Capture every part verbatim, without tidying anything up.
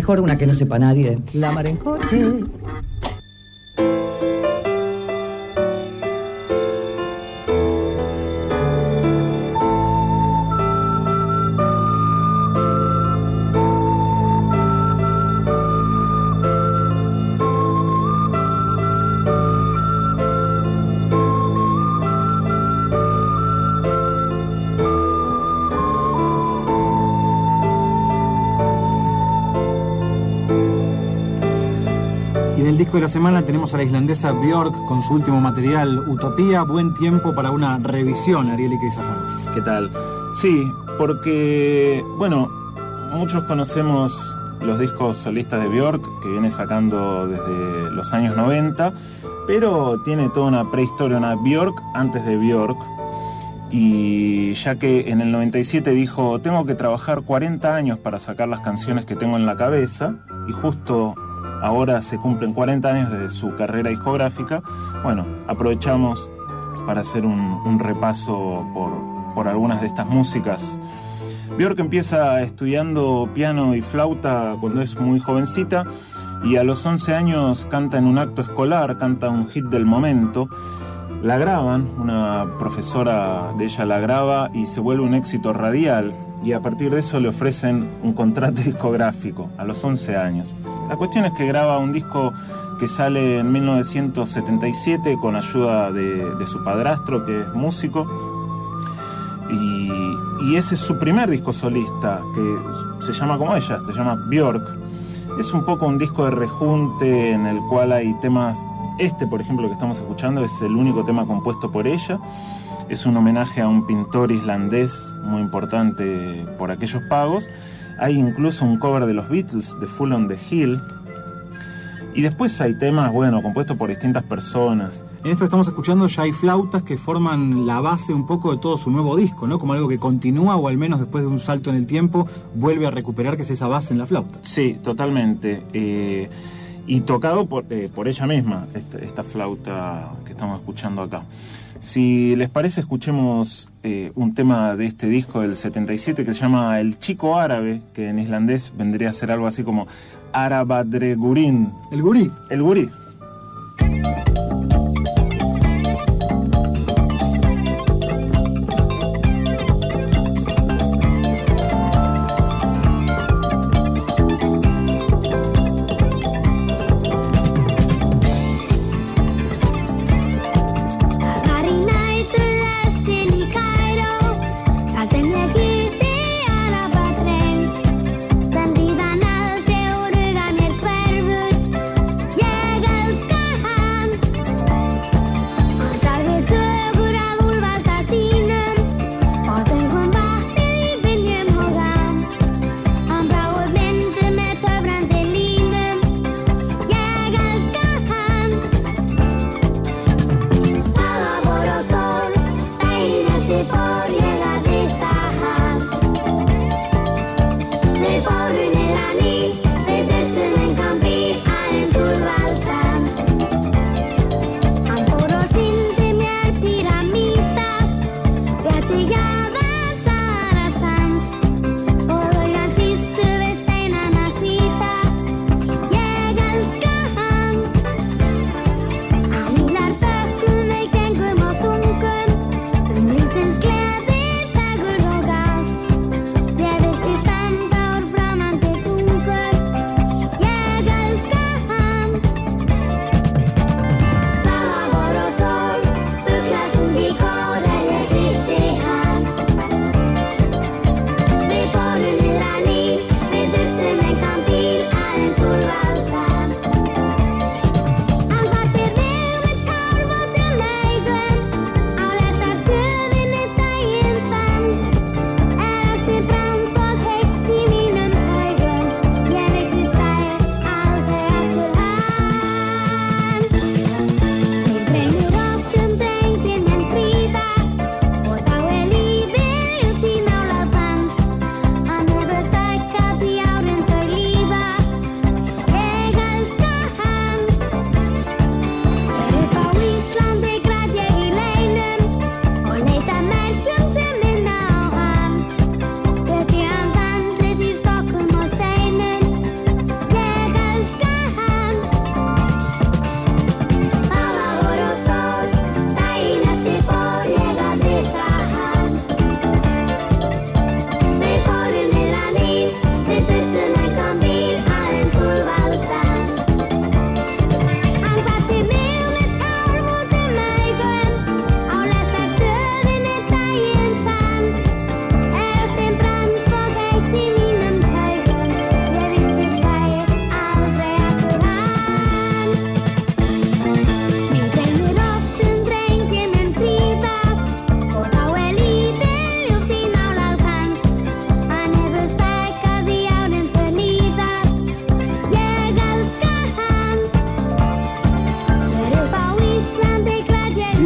mejor una que no sepa nadie. La Mar en Coche. De la semana tenemos a la islandesa Björk con su último material, Utopía. Buen tiempo para una revisión, Ariel Ike Safarov. ¿Qué tal? Sí, porque, bueno, muchos conocemos los discos solistas de Björk, que viene sacando desde los años noventa, pero tiene toda una prehistoria, una Björk antes de Björk, y ya que en el noventa y siete dijo, tengo que trabajar cuarenta años para sacar las canciones que tengo en la cabeza, y justo ahora se cumplen cuarenta años de su carrera discográfica. Bueno, aprovechamos para hacer un, un repaso por, por algunas de estas músicas. Björk empieza estudiando piano y flauta cuando es muy jovencita y a los once años canta en un acto escolar, canta un hit del momento. La graban, una profesora de ella la graba y se vuelve un éxito radial. Y a partir de eso le ofrecen un contrato discográfico a los once años. La cuestión es que graba un disco que sale en mil novecientos setenta y siete con ayuda de, de su padrastro, que es músico. Y, y ese es su primer disco solista, que se llama como ella, se llama Björk. Es un poco un disco de rejunte en el cual hay temas. Este, por ejemplo, que estamos escuchando, es el único tema compuesto por ella. Es un homenaje a un pintor islandés muy importante por aquellos pagos. Hay incluso un cover de los Beatles, de Full on the Hill. Y después hay temas, bueno, compuestos por distintas personas. En esto estamos escuchando ya hay flautas que forman la base un poco de todo su nuevo disco, ¿no? Como algo que continúa, o al menos después de un salto en el tiempo, vuelve a recuperar, que es esa base en la flauta. Sí, totalmente. Eh, y tocado por, eh, por ella misma, esta, esta flauta que estamos escuchando acá. Si les parece, escuchemos eh, un tema de este disco del setenta y siete que se llama El Chico Árabe, que en islandés vendría a ser algo así como Arabadregurin. El gurí. El gurí. Llega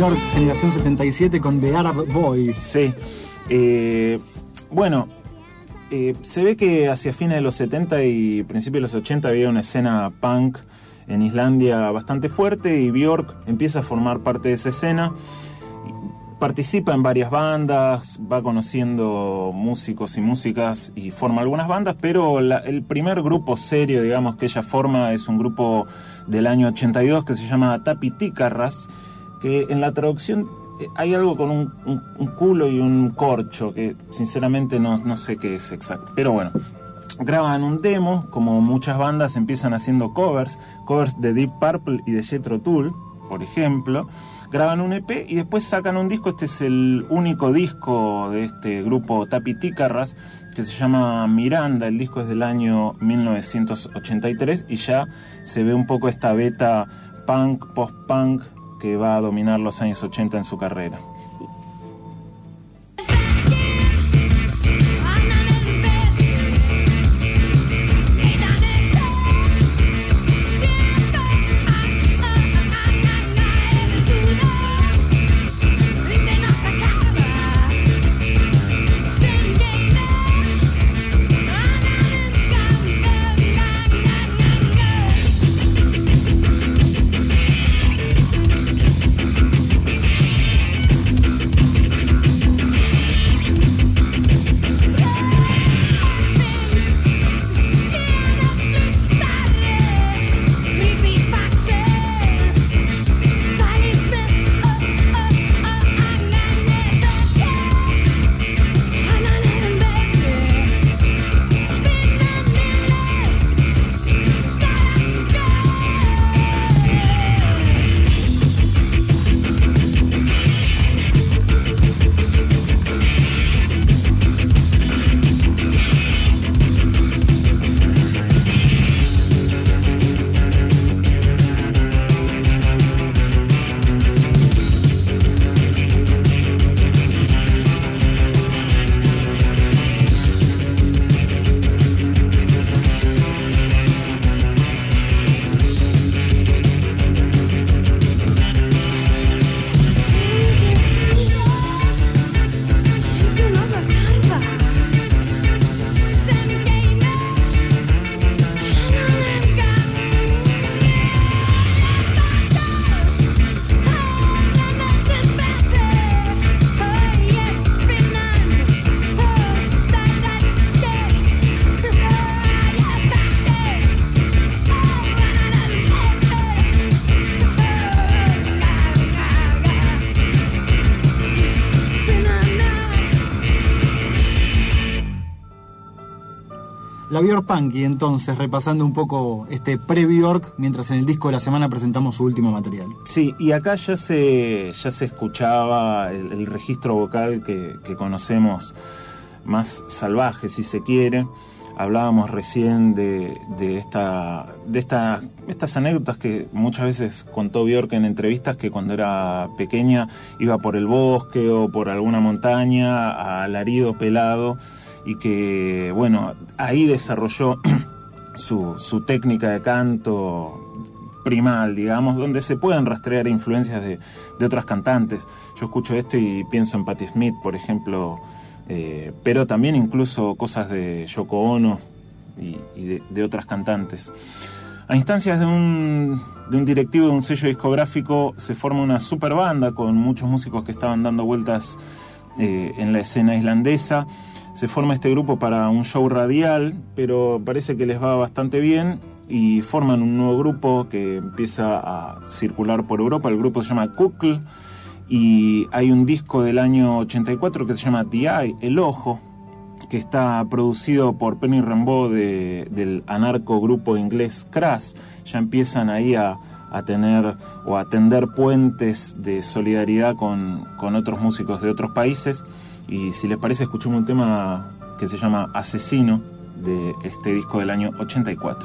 Björk, generación setenta y siete, con The Arab Boy. Sí. Eh, bueno, eh, se ve que hacia fines de los setenta y principios de los ochenta había una escena punk en Islandia bastante fuerte, y Björk empieza a formar parte de esa escena. Participa en varias bandas, va conociendo músicos y músicas y forma algunas bandas, pero la, el primer grupo serio, digamos, que ella forma es un grupo del año ochenta y dos que se llama Tappi Tíkarras, que en la traducción hay algo con un, un, un culo y un corcho, que sinceramente no, no sé qué es exacto. Pero bueno, graban un demo, como muchas bandas empiezan haciendo covers, covers de Deep Purple y de Jethro Tull, por ejemplo. Graban un E P y después sacan un disco. Este es el único disco de este grupo Tappi Tíkarras, que se llama Miranda. El disco es del año mil novecientos ochenta y tres y ya se ve un poco esta beta punk, post-punk que va a dominar los años ochenta en su carrera. La Björk Punky, entonces, repasando un poco este pre-Björk, mientras en el disco de la semana presentamos su último material. Sí, y acá ya se, ya se escuchaba el, el registro vocal que, que conocemos más salvaje, si se quiere. Hablábamos recién de, de, esta, de esta, estas anécdotas que muchas veces contó Björk en entrevistas, que cuando era pequeña iba por el bosque o por alguna montaña, alarido, pelado, y que, bueno, ahí desarrolló su, su técnica de canto primal, digamos, donde se pueden rastrear influencias de, de otras cantantes. Yo escucho esto y pienso en Patti Smith, por ejemplo, eh, pero también incluso cosas de Yoko Ono y, y de, de otras cantantes. A instancias de un, de un directivo de un sello discográfico se forma una super banda con muchos músicos que estaban dando vueltas eh, en la escena islandesa. Se forma este grupo para un show radial, pero parece que les va bastante bien y forman un nuevo grupo que empieza a circular por Europa. El grupo se llama Kukl y hay un disco del año ochenta y cuatro que se llama The Eye, El Ojo, que está producido por Penny Rembaud de, del anarco grupo inglés Crass. Ya empiezan ahí a, a tener o a tender puentes de solidaridad con, con otros músicos de otros países. Y si les parece, escuchemos un tema que se llama Asesino, de este disco del año ochenta y cuatro.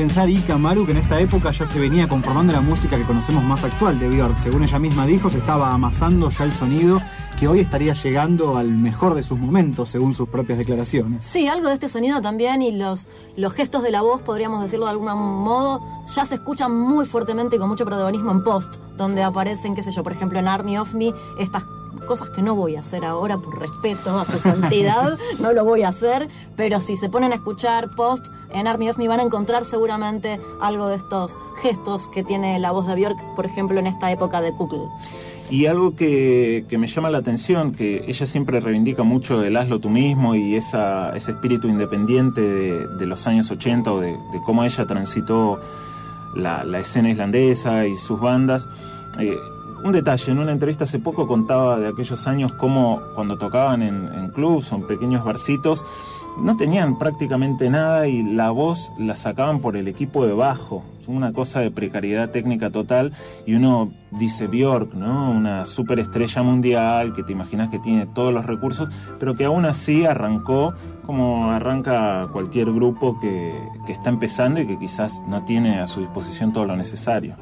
pensar, Ika, Maru, que en esta época ya se venía conformando la música que conocemos más actual de Björk. Según ella misma dijo, se estaba amasando ya el sonido que hoy estaría llegando al mejor de sus momentos, según sus propias declaraciones. Sí, algo de este sonido también, y los, los gestos de la voz, podríamos decirlo de algún modo, ya se escuchan muy fuertemente y con mucho protagonismo en Post, donde aparecen, qué sé yo, por ejemplo en Army of Me, estas cosas que no voy a hacer ahora por respeto a su santidad, no lo voy a hacer, pero si se ponen a escuchar Post en Army of Me van a encontrar seguramente algo de estos gestos que tiene la voz de Björk, por ejemplo en esta época de Kukl. Y algo que, que me llama la atención, que ella siempre reivindica mucho el hazlo tú mismo y esa, ese espíritu independiente de, de los años ochenta, o de, de cómo ella transitó la, la escena islandesa y sus bandas. Eh, un detalle, en una entrevista hace poco contaba de aquellos años cómo cuando tocaban en, en clubs o en pequeños barcitos no tenían prácticamente nada y la voz la sacaban por el equipo de bajo. Una cosa de precariedad técnica total, y uno dice Björk, ¿no? Una superestrella mundial que te imaginas que tiene todos los recursos, pero que aún así arrancó como arranca cualquier grupo que, que está empezando y que quizás no tiene a su disposición todo lo necesario.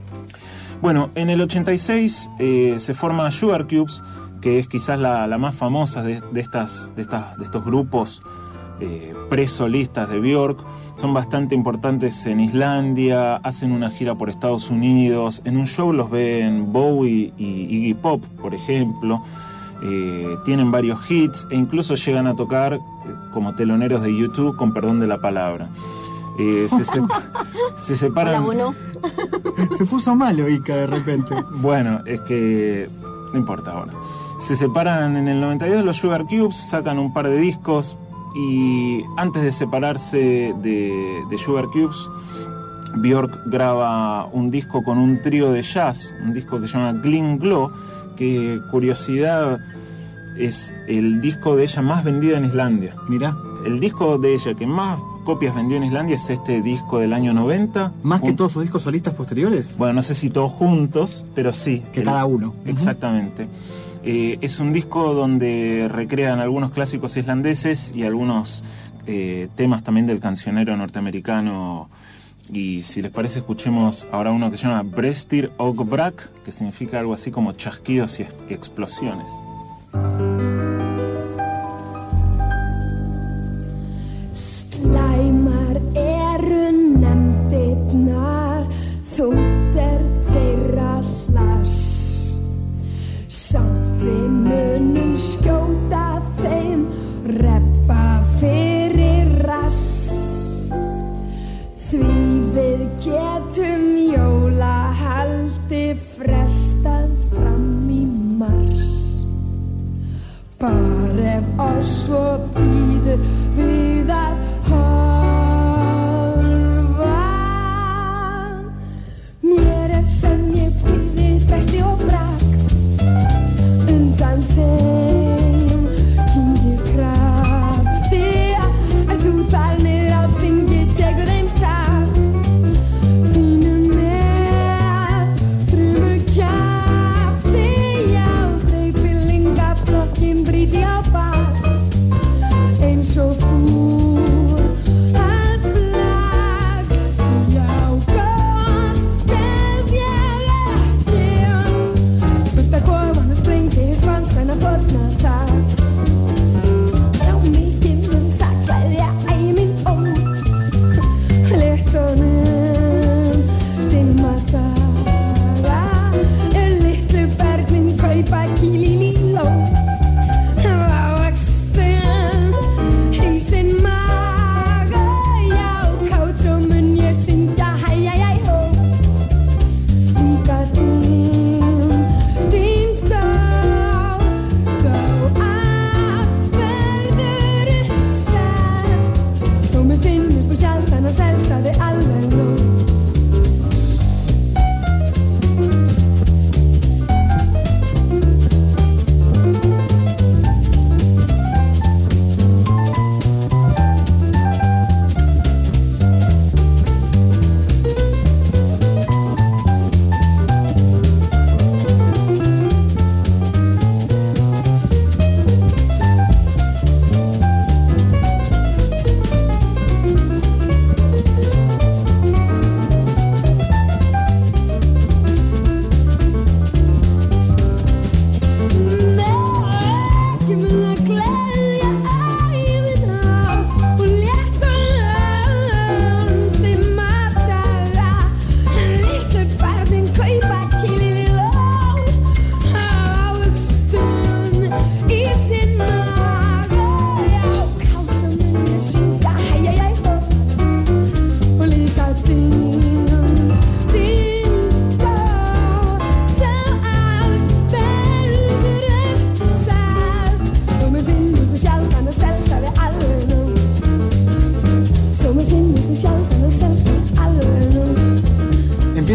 Bueno, en el ochenta y seis eh, se forma Sugar Cubes, que es quizás la, la más famosa de, de, estas, de, estas, de estos grupos eh, pre-solistas de Björk. Son bastante importantes en Islandia, hacen una gira por Estados Unidos, en un show los ven Bowie y Iggy Pop, por ejemplo. Eh, tienen varios hits e incluso llegan a tocar eh, como teloneros de YouTube, con perdón de la palabra. Eh, se, se, se separan... Hola, bueno. Se puso malo Ika de repente. Bueno, es que no importa ahora. Se separan en el noventa y dos de los Sugar Cubes, sacan un par de discos, y antes de separarse de, de Sugar Cubes, Björk graba un disco con un trío de jazz, un disco que se llama Glim Glow, que, curiosidad, es el disco de ella más vendido en Islandia. Mirá. El disco de ella que más copias vendió en Islandia es este disco del año noventa. ¿Más que Un... todos sus discos solistas posteriores? Bueno, no sé si todos juntos, pero sí. Que el... cada uno. Exactamente. Uh-huh. Eh, es un disco donde recrean algunos clásicos islandeses y algunos eh, temas también del cancionero norteamericano. Y si les parece, escuchemos ahora uno que se llama Brestir og Brak, que significa algo así como chasquidos y explosiones. Slæmar eru nefndirnar, þungt er þeirra hlass. Samt við munum skjóta þeim, reppa fyrir rass. Því við getum jólahaldi frestað fram í mars.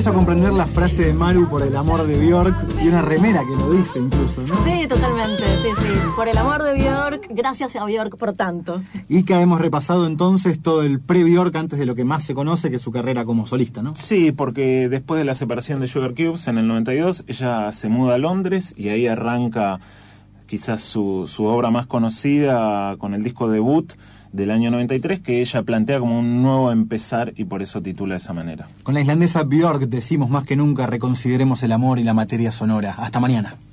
empiezo a comprender la frase de Maru por el amor de Björk y una remera que lo dice incluso, ¿no? Sí, totalmente, sí, sí. Por el amor de Björk, gracias a Björk por tanto. Y que hemos repasado entonces todo el pre-Björk antes de lo que más se conoce, que es su carrera como solista, ¿no? Sí, porque después de la separación de Sugar Cubes en el noventa y dos, ella se muda a Londres y ahí arranca quizás su, su obra más conocida con el disco debut del año noventa y tres, que ella plantea como un nuevo empezar y por eso titula de esa manera. Con la islandesa Björk decimos más que nunca reconsideremos el amor y la materia sonora. Hasta mañana.